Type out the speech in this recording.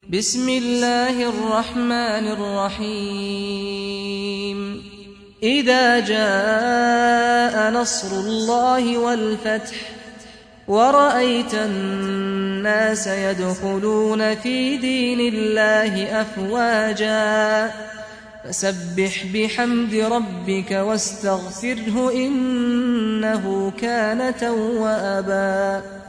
بسم الله الرحمن الرحيم إذا جاء نصر الله والفتح ورأيت الناس يدخلون في دين الله أفواجا فسبح بحمد ربك واستغفره إنه كان توابا